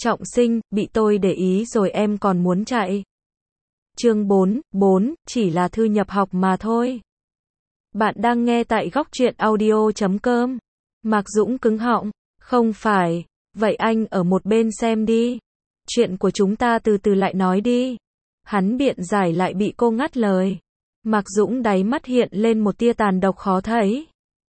Trọng sinh, bị tôi để ý rồi em còn muốn chạy. Chương 4, chỉ là thư nhập học mà thôi. Bạn đang nghe tại góc truyện audio.com. Mạc Dũng cứng họng, không phải, vậy anh ở một bên xem đi. Chuyện của chúng ta từ từ lại nói đi. Hắn biện giải lại bị cô ngắt lời. Mạc Dũng đáy mắt hiện lên một tia tàn độc khó thấy.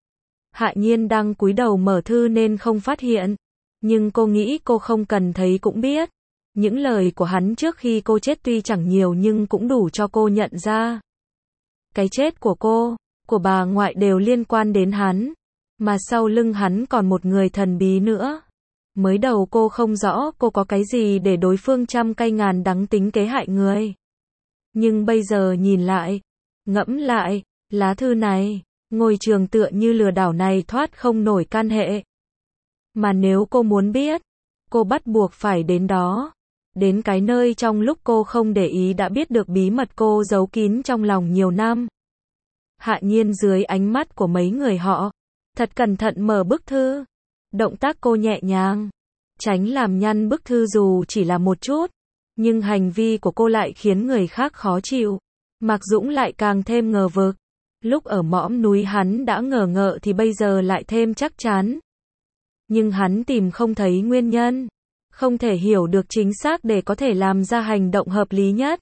Hạ Nhiên đang cúi đầu mở thư nên không phát hiện. Nhưng cô nghĩ cô không cần thấy cũng biết. Những lời của hắn trước khi cô chết tuy chẳng nhiều nhưng cũng đủ cho cô nhận ra. Cái chết của cô, của bà ngoại đều liên quan đến hắn. Mà sau lưng hắn còn một người thần bí nữa. Mới đầu cô không rõ cô có cái gì để đối phương trăm cây ngàn đắng tính kế hại người. Nhưng bây giờ nhìn lại, ngẫm lại, lá thư này, ngôi trường tựa như lừa đảo này thoát không nổi can hệ. Mà nếu cô muốn biết, cô bắt buộc phải đến đó. Đến cái nơi trong lúc cô không để ý đã biết được bí mật cô giấu kín trong lòng nhiều năm. Hạ Nhiên dưới ánh mắt của mấy người họ, thật cẩn thận mở bức thư. Động tác cô nhẹ nhàng, tránh làm nhăn bức thư dù chỉ là một chút. Nhưng hành vi của cô lại khiến người khác khó chịu. Mạc Dũng lại càng thêm ngờ vực. Lúc ở mõm núi hắn đã ngờ ngợ thì bây giờ lại thêm chắc chắn. Nhưng hắn tìm không thấy nguyên nhân. Không thể hiểu được chính xác để có thể làm ra hành động hợp lý nhất.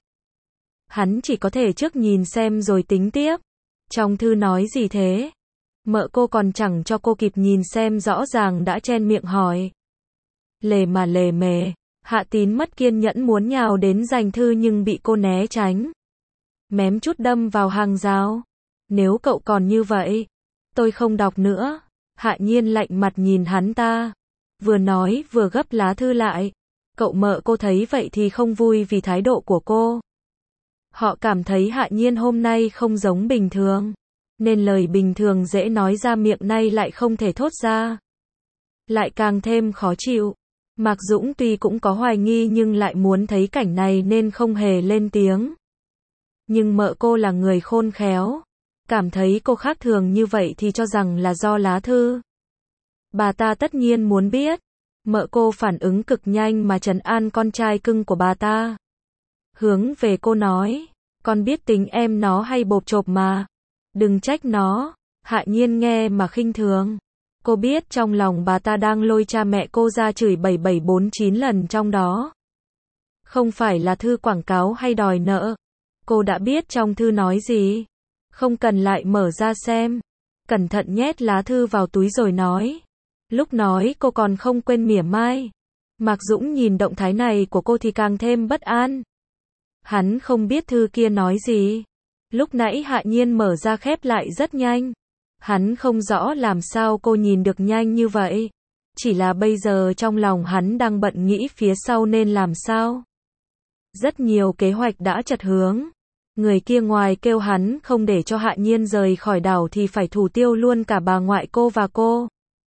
Hắn chỉ có thể trước nhìn xem rồi tính tiếp. Trong thư nói gì thế? Mợ cô còn chẳng cho cô kịp nhìn xem rõ ràng đã chen miệng hỏi. Lề mà lề mề, Hạ Tín mất kiên nhẫn muốn nhào đến giành thư nhưng bị cô né tránh. Mém chút đâm vào hàng rào. Nếu cậu còn như vậy, tôi không đọc nữa. Hạ Nhiên lạnh mặt nhìn hắn ta. Vừa nói vừa gấp lá thư lại. Cậu mợ cô thấy vậy thì không vui vì thái độ của cô. Họ cảm thấy Hạ Nhiên hôm nay không giống bình thường. Nên lời bình thường dễ nói ra miệng nay lại không thể thốt ra. Lại càng thêm khó chịu. Mạc Dũng tuy cũng có hoài nghi nhưng lại muốn thấy cảnh này nên không hề lên tiếng. Nhưng mợ cô là người khôn khéo. Cảm thấy cô khác thường như vậy thì cho rằng là do lá thư. Bà ta tất nhiên muốn biết. Mợ cô phản ứng cực nhanh mà trấn an con trai cưng của bà ta. Hướng về cô nói, con biết tính em nó hay bộp chộp mà. Đừng trách nó. Hạ Nhiên nghe mà khinh thường. Cô biết trong lòng bà ta đang lôi cha mẹ cô ra chửi 7749 lần trong đó. Không phải là thư quảng cáo hay đòi nợ. Cô đã biết trong thư nói gì. Không cần lại mở ra xem. Cẩn thận nhét lá thư vào túi rồi nói. Lúc nói cô còn không quên mỉa mai. Mạc Dũng nhìn động thái này của cô thì càng thêm bất an. Hắn không biết thư kia nói gì. Lúc nãy Hạ Nhiên mở ra khép lại rất nhanh. Hắn không rõ làm sao cô nhìn được nhanh như vậy. Chỉ là bây giờ trong lòng hắn đang bận nghĩ phía sau nên làm sao. Rất nhiều kế hoạch đã chật hướng. Người kia ngoài kêu hắn không để cho Hạ Nhiên rời khỏi đảo thì phải thủ tiêu luôn cả bà ngoại cô và cô.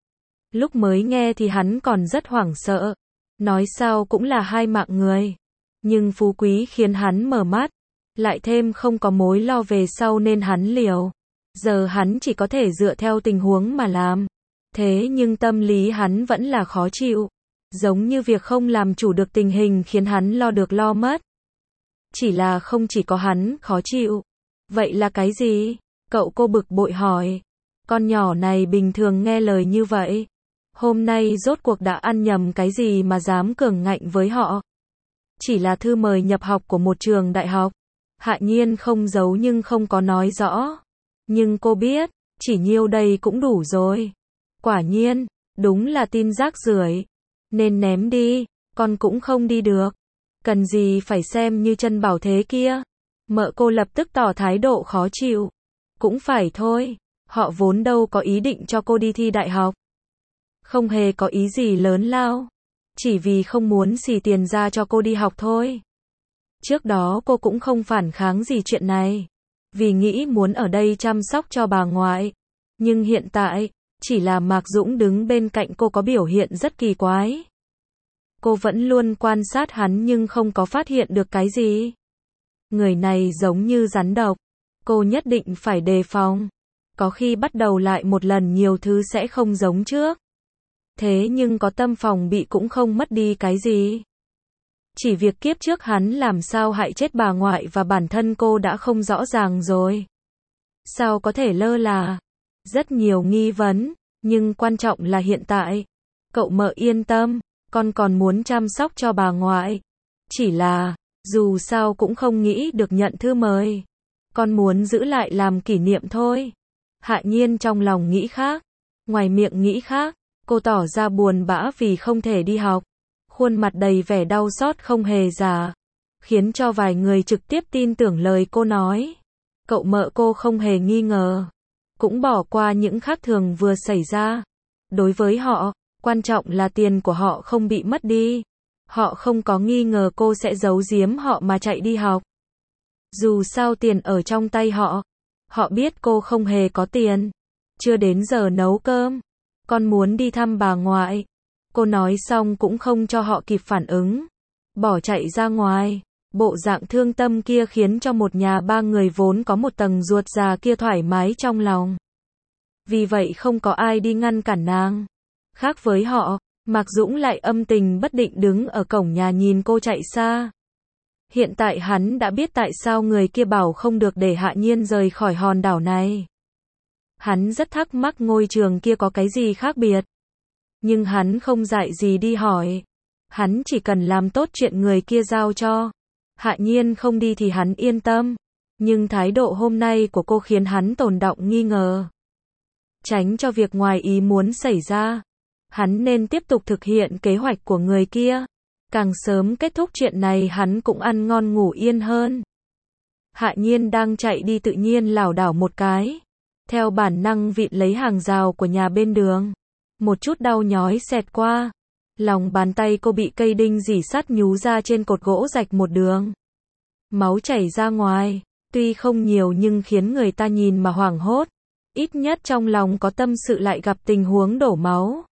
Lúc mới nghe thì hắn còn rất hoảng sợ. Nói sao cũng là hai mạng người. Nhưng phú quý khiến hắn mở mắt. Lại thêm không có mối lo về sau nên hắn liều. Giờ hắn chỉ có thể dựa theo tình huống mà làm. Thế nhưng tâm lý hắn vẫn là khó chịu. Giống như việc không làm chủ được tình hình khiến hắn lo được lo mất. Chỉ là không chỉ có hắn khó chịu. Vậy là cái gì? Cậu cô bực bội hỏi. Con nhỏ này bình thường nghe lời như vậy. Hôm nay rốt cuộc đã ăn nhầm cái gì mà dám cường ngạnh với họ. Chỉ là thư mời nhập học của một trường đại học. Hạ Nhiên không giấu nhưng không có nói rõ. Nhưng cô biết, chỉ nhiêu đây cũng đủ rồi. Quả nhiên, đúng là tin rác rưởi. Nên ném đi, con cũng không đi được. Cần gì phải xem như chân bảo thế kia. Mợ cô lập tức tỏ thái độ khó chịu. Cũng phải thôi, họ vốn đâu có ý định cho cô đi thi đại học. Không hề có ý gì lớn lao. Chỉ vì không muốn xì tiền ra cho cô đi học thôi. Trước đó cô cũng không phản kháng gì chuyện này. Vì nghĩ muốn ở đây chăm sóc cho bà ngoại. Nhưng hiện tại, chỉ là Mạc Dũng đứng bên cạnh cô có biểu hiện rất kỳ quái. Cô vẫn luôn quan sát hắn nhưng không có phát hiện được cái gì. Người này giống như rắn độc. Cô nhất định phải đề phòng. Có khi bắt đầu lại một lần nhiều thứ sẽ không giống trước. Thế nhưng có tâm phòng bị cũng không mất đi cái gì. Chỉ việc kiếp trước hắn làm sao hại chết bà ngoại và bản thân cô đã không rõ ràng rồi. Sao có thể lơ là? Rất nhiều nghi vấn, nhưng quan trọng là hiện tại. Cậu mợ yên tâm, con còn muốn chăm sóc cho bà ngoại. Chỉ là, dù sao cũng không nghĩ được nhận thư mời. Con muốn giữ lại làm kỷ niệm thôi. Hạ Nhiên trong lòng nghĩ khác, ngoài miệng nghĩ khác. Cô tỏ ra buồn bã vì không thể đi học. Khuôn mặt đầy vẻ đau xót không hề giả, khiến cho vài người trực tiếp tin tưởng lời cô nói. Cậu mợ cô không hề nghi ngờ, cũng bỏ qua những khác thường vừa xảy ra. Đối với họ, quan trọng là tiền của họ không bị mất đi. Họ không có nghi ngờ cô sẽ giấu giếm họ mà chạy đi học. Dù sao tiền ở trong tay họ. Họ biết cô không hề có tiền. Chưa đến giờ nấu cơm. Con muốn đi thăm bà ngoại. Cô nói xong cũng không cho họ kịp phản ứng. Bỏ chạy ra ngoài. Bộ dạng thương tâm kia khiến cho một nhà ba người vốn có một tầng ruột già kia thoải mái trong lòng. Vì vậy không có ai đi ngăn cản nàng. Khác với họ, Mạc Dũng lại âm tình bất định đứng ở cổng nhà nhìn cô chạy xa. Hiện tại hắn đã biết tại sao người kia bảo không được để Hạ Nhiên rời khỏi hòn đảo này. Hắn rất thắc mắc ngôi trường kia có cái gì khác biệt. Nhưng hắn không dại gì đi hỏi. Hắn chỉ cần làm tốt chuyện người kia giao cho. Hạ Nhiên không đi thì hắn yên tâm. Nhưng thái độ hôm nay của cô khiến hắn tồn đọng nghi ngờ. Tránh cho việc ngoài ý muốn xảy ra. Hắn nên tiếp tục thực hiện kế hoạch của người kia. Càng sớm kết thúc chuyện này hắn cũng ăn ngon ngủ yên hơn. Hạ Nhiên đang chạy đi tự nhiên lảo đảo một cái. Theo bản năng vịn lấy hàng rào của nhà bên đường. Một chút đau nhói xẹt qua. Lòng bàn tay cô bị cây đinh rỉ sắt nhú ra trên cột gỗ rạch một đường. Máu chảy ra ngoài. Tuy không nhiều nhưng khiến người ta nhìn mà hoảng hốt. Ít nhất trong lòng có tâm sự lại gặp tình huống đổ máu.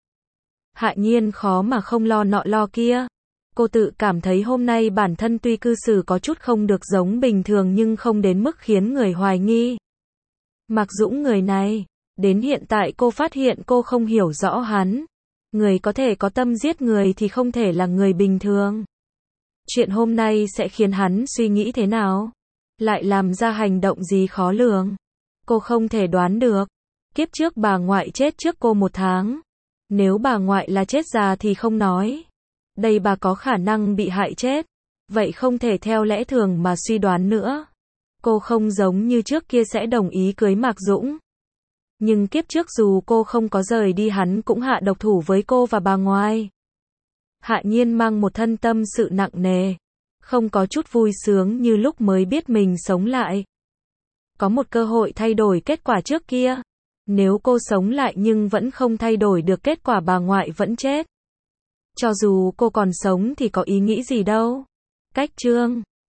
Hạ Nhiên khó mà không lo nọ lo kia. Cô tự cảm thấy hôm nay bản thân tuy cư xử có chút không được giống bình thường nhưng không đến mức khiến người hoài nghi. Mạc Dũng người này, đến hiện tại cô phát hiện cô không hiểu rõ hắn. Người có thể có tâm giết người thì không thể là người bình thường. Chuyện hôm nay sẽ khiến hắn suy nghĩ thế nào? Lại làm ra hành động gì khó lường? Cô không thể đoán được. Kiếp trước bà ngoại chết trước cô 1 tháng. Nếu bà ngoại là chết già thì không nói. Đây bà có khả năng bị hại chết. Vậy không thể theo lẽ thường mà suy đoán nữa. Cô không giống như trước kia sẽ đồng ý cưới Mạc Dũng. Nhưng kiếp trước dù cô không có rời đi hắn cũng hạ độc thủ với cô và bà ngoại. Hạ Nhiên mang một thân tâm sự nặng nề. Không có chút vui sướng như lúc mới biết mình sống lại. Có một cơ hội thay đổi kết quả trước kia. Nếu cô sống lại nhưng vẫn không thay đổi được kết quả bà ngoại vẫn chết. Cho dù cô còn sống thì có ý nghĩ gì đâu. Cách chương